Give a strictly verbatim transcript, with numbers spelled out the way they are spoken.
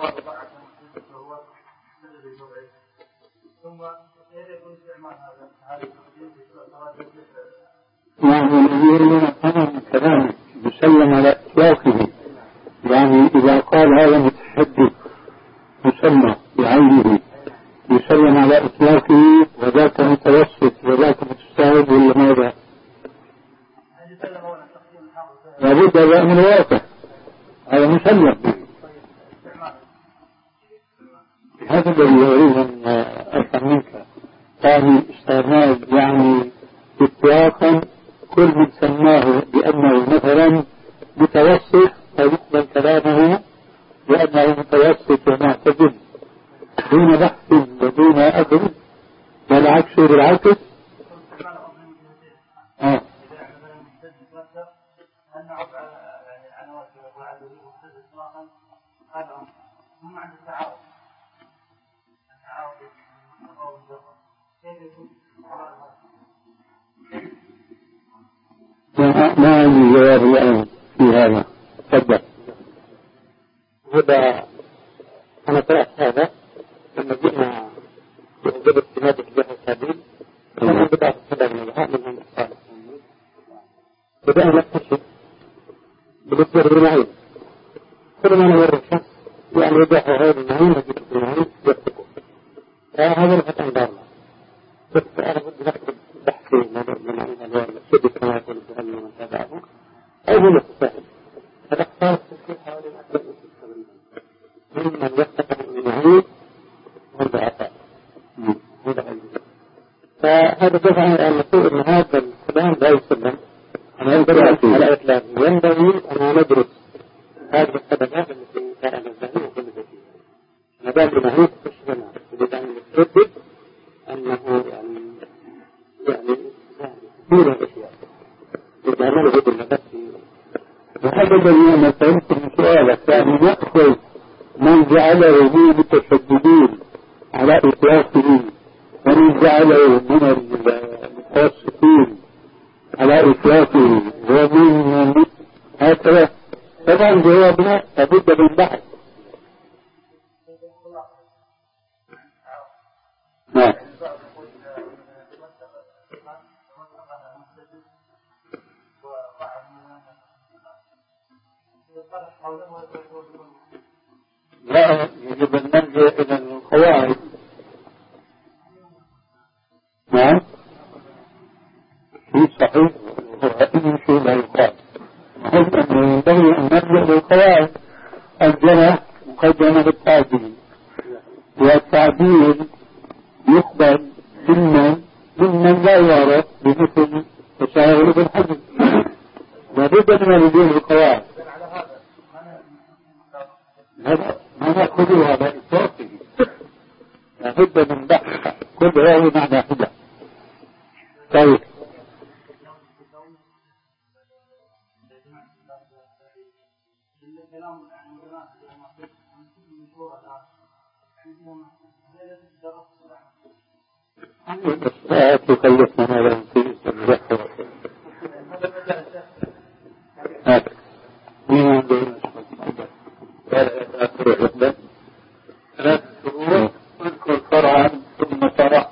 يعني الذي يفهم كلامه يسلم على إطلاقه، يعني إذا قال هذا متحدث يسمى بعينه يسلم على إطلاقه، وذاك متوسط وذاك متساعد ولا ماذا؟ لابد هذا من الواقع، هذا مسلم به. هذا الذي يريد أن أفهم منك، ثاني استعمال يعني إطلاقا كل من سماه بأنه مثلا متوسط فيقبل كلامه بأنه متوسط ومعتدل دون بحث ودون أدل، والعكس بالعكس. آه. ما عندي جواب الآن في هذا. تفضل. هذا أنا قرأت هذا لما جئنا بوجود اعتماد اتجاه السبيل لما بدأت السبب من الهاء من عند الصالح بدأنا نكتشف بالإصدار بالمعين كل ما نمر الشخص يعني يدعه غير المعين وجود المعين يكتبه، فهذا الفتح دارنا بس أنا بدي نكتب بحثي من عين السبب كما يقول الجهل ومن تابعه أو من التساهل. فالاختار التسكير حوالي الأكبر ممن يفتح من المعين والضعفاء. فهذا دفع أن نقول أن هذا الكلام لا يسلم على إطلاق، ينبغي أن ندرس هذه السببات التي كان الزهري وكل ذلك ما دام المعين تشملها يجب أن يتردد أنه يعني يعني كثير الأشياء يجعلنا نجد المدى. وهذا الذي أنا فهمت من سؤالك، يعني نأخذ من جعله من المتشددين على إطلاقه ومن جعله من المتوسطين على إطلاقه ومن هكذا. طبعا جوابنا لابد من بحث. نعم. لا، يجب أن نرجع إلى القواعد. نعم في صحيح وإن شيء لا يقال، نحب أن ينبغي أن نرجع للقواعد. الجنة مقدمة بالتعديل، والتعديل يقبل ممن ممن لا يعرف بمثل تساهل بالحديث. لابد من الرجوع للقواعد. هذا ما نأخذه على إطلاقه، لابد من بحث كل هذه معنى حدة. طيب لا تكلفنا هذا في المذكرة. هذا مين عنده آخر الرحلة ثلاث شهور اذكر فرعا ثم فرع